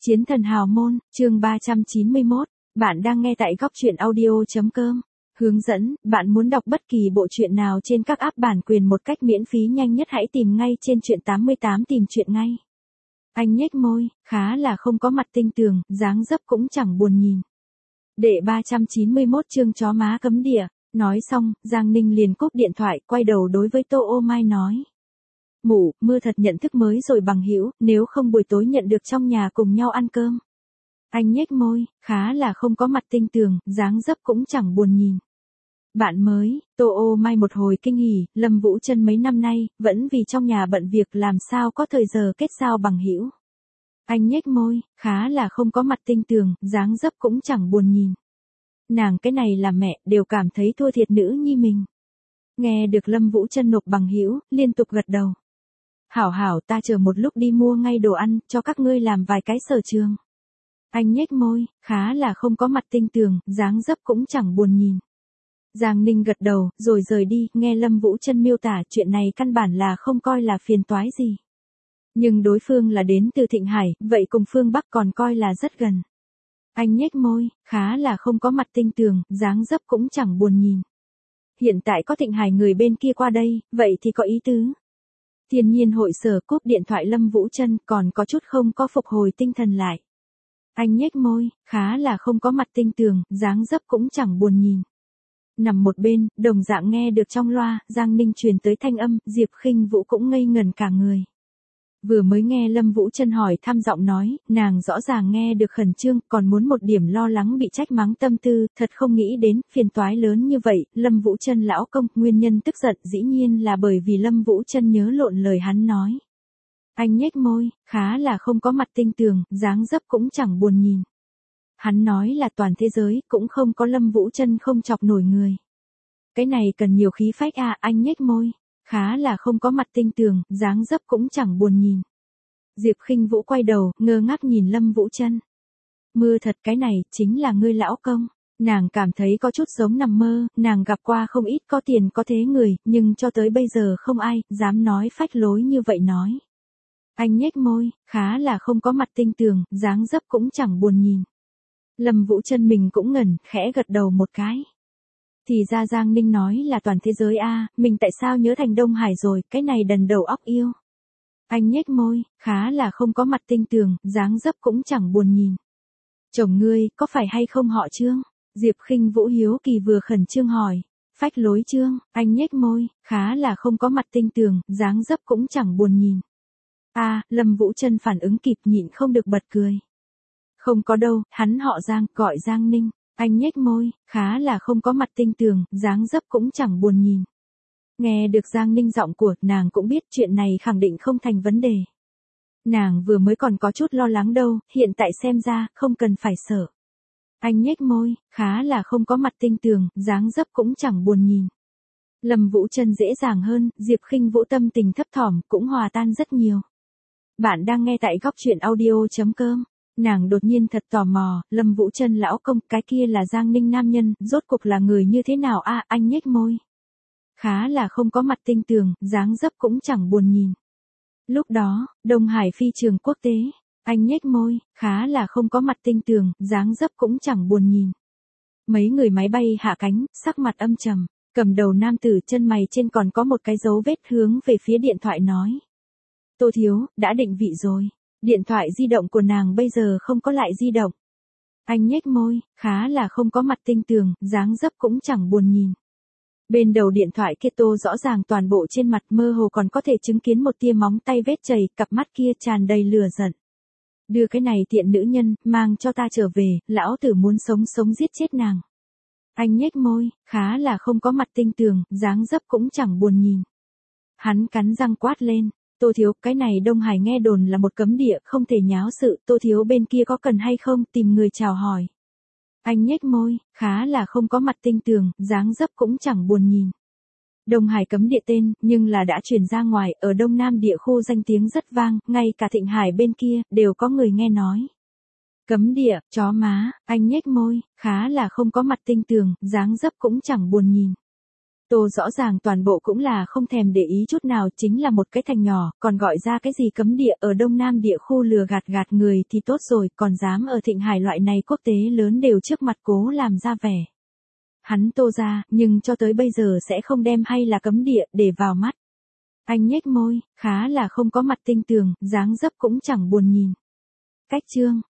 Chiến thần hào môn, chương 391, bạn đang nghe tại góc truyện audio.com. Hướng dẫn, bạn muốn đọc bất kỳ bộ truyện nào trên các app bản quyền một cách miễn phí nhanh nhất hãy tìm ngay trên truyện 88 tìm truyện ngay. Anh nhếch môi, khá là không có mặt tinh tường, dáng dấp cũng chẳng buồn nhìn. Đệ 391 chương chó má cấm địa, nói xong, Giang Ninh liền cúp điện thoại, quay đầu đối với Tô Ô Mai nói. Mụ, mưa thật nhận thức mới rồi bằng hữu, nếu không buổi tối nhận được trong nhà cùng nhau ăn cơm. Anh nhếch môi, khá là không có mặt tinh tường, dáng dấp cũng chẳng buồn nhìn. Bạn mới, Tô Ô Mai một hồi kinh hỉ, Lâm Vũ Trân mấy năm nay, vẫn vì trong nhà bận việc làm sao có thời giờ kết giao bằng hữu. Anh nhếch môi, khá là không có mặt tinh tường, dáng dấp cũng chẳng buồn nhìn. Nàng cái này là mẹ, đều cảm thấy thua thiệt nữ nhi mình. Nghe được Lâm Vũ Trân nộp bằng hữu, liên tục gật đầu. Hảo hảo, ta chờ một lúc đi mua ngay đồ ăn, cho các ngươi làm vài cái sở trường. Anh nhếch môi, khá là không có mặt tinh tường, dáng dấp cũng chẳng buồn nhìn. Giang Ninh gật đầu, rồi rời đi, nghe Lâm Vũ Trân miêu tả chuyện này căn bản là không coi là phiền toái gì. Nhưng đối phương là đến từ Thịnh Hải, vậy cùng phương Bắc còn coi là rất gần. Anh nhếch môi, khá là không có mặt tinh tường, dáng dấp cũng chẳng buồn nhìn. Hiện tại có Thịnh Hải người bên kia qua đây, vậy thì có ý tứ. Thiên nhiên hội sở cúp điện thoại Lâm Vũ Trân còn có chút không có phục hồi tinh thần lại. Anh nhếch môi, khá là không có mặt tinh tường, dáng dấp cũng chẳng buồn nhìn. Nằm một bên, đồng dạng nghe được trong loa, Giang Ninh truyền tới thanh âm, Diệp Khinh Vũ cũng ngây ngẩn cả người. Vừa mới nghe Lâm Vũ Trân hỏi thăm giọng nói, nàng rõ ràng nghe được khẩn trương, còn muốn một điểm lo lắng bị trách mắng tâm tư, thật không nghĩ đến, phiền toái lớn như vậy, Lâm Vũ Trân lão công, nguyên nhân tức giận dĩ nhiên là bởi vì Lâm Vũ Trân nhớ lộn lời hắn nói. Anh nhếch môi, khá là không có mặt tinh tường, dáng dấp cũng chẳng buồn nhìn. Hắn nói là toàn thế giới, cũng không có Lâm Vũ Trân không chọc nổi người. Cái này cần nhiều khí phách à, anh nhếch môi. Khá là không có mặt tinh tường, dáng dấp cũng chẳng buồn nhìn. Diệp Khinh Vũ quay đầu, ngơ ngác nhìn Lâm Vũ Trân. Mưa thật, cái này, chính là ngươi lão công. Nàng cảm thấy có chút giống nằm mơ, nàng gặp qua không ít có tiền có thế người, nhưng cho tới bây giờ không ai, dám nói phách lối như vậy nói. Anh nhếch môi, khá là không có mặt tinh tường, dáng dấp cũng chẳng buồn nhìn. Lâm Vũ Trân mình cũng ngẩn, khẽ gật đầu một cái. Thì ra Giang Ninh nói là toàn thế giới a, mình tại sao nhớ thành Đông Hải rồi, cái này đần đầu óc yêu. Anh nhếch môi, khá là không có mặt tinh tường, dáng dấp cũng chẳng buồn nhìn. Chồng ngươi, có phải hay không họ Trương? Diệp Khinh Vũ hiếu kỳ vừa khẩn trương hỏi. Phách lối Trương, anh nhếch môi, khá là không có mặt tinh tường, dáng dấp cũng chẳng buồn nhìn. Lâm Vũ Trân phản ứng kịp nhịn không được bật cười. Không có đâu, hắn họ Giang, gọi Giang Ninh. Anh nhếch môi, khá là không có mặt tinh tường, dáng dấp cũng chẳng buồn nhìn. Nghe được Giang Ninh giọng của, nàng cũng biết chuyện này khẳng định không thành vấn đề. Nàng vừa mới còn có chút lo lắng đâu, hiện tại xem ra, không cần phải sợ. Anh nhếch môi, khá là không có mặt tinh tường, dáng dấp cũng chẳng buồn nhìn. Lâm Vũ Trân dễ dàng hơn, Diệp Khinh Vũ tâm tình thấp thỏm, cũng hòa tan rất nhiều. Bạn đang nghe tại góc truyện audio.com. Nàng đột nhiên thật tò mò, Lâm Vũ Trân lão công, cái kia là Giang Ninh nam nhân, rốt cuộc là người như thế nào a? Anh nhếch môi. Khá là không có mặt tinh tường, dáng dấp cũng chẳng buồn nhìn. Lúc đó, Đông Hải phi trường quốc tế, anh nhếch môi, khá là không có mặt tinh tường, dáng dấp cũng chẳng buồn nhìn. Mấy người máy bay hạ cánh, sắc mặt âm trầm, cầm đầu nam tử chân mày trên còn có một cái dấu vết hướng về phía điện thoại nói. Tô thiếu, đã định vị rồi. Điện thoại di động của nàng bây giờ không có lại di động. Anh nhếch môi, khá là không có mặt tinh tường, dáng dấp cũng chẳng buồn nhìn. Bên đầu điện thoại kia Tô rõ ràng toàn bộ trên mặt mơ hồ còn có thể chứng kiến một tia móng tay vết chảy, cặp mắt kia tràn đầy lửa giận. Đưa cái này tiện nữ nhân, mang cho ta trở về, lão tử muốn sống sống giết chết nàng. Anh nhếch môi, khá là không có mặt tinh tường, dáng dấp cũng chẳng buồn nhìn. Hắn cắn răng quát lên. Tô thiếu, cái này Đông Hải nghe đồn là một cấm địa, không thể nháo sự, Tô thiếu bên kia có cần hay không, tìm người chào hỏi. Anh nhếch môi, khá là không có mặt tinh tường, dáng dấp cũng chẳng buồn nhìn. Đông Hải cấm địa tên, nhưng là đã truyền ra ngoài, ở Đông Nam địa khu danh tiếng rất vang, ngay cả Thịnh Hải bên kia, đều có người nghe nói. Cấm địa, chó má, anh nhếch môi, khá là không có mặt tinh tường, dáng dấp cũng chẳng buồn nhìn. Tô rõ ràng toàn bộ cũng là không thèm để ý chút nào, chính là một cái thành nhỏ, còn gọi ra cái gì cấm địa ở Đông Nam địa khu lừa gạt người thì tốt rồi, còn dám ở Thịnh Hải loại này quốc tế lớn đều trước mặt cố làm ra vẻ. Hắn Tô ra, nhưng cho tới bây giờ sẽ không đem hay là cấm địa để vào mắt. Anh nhếch môi, khá là không có mặt tinh tường, dáng dấp cũng chẳng buồn nhìn. Cách chương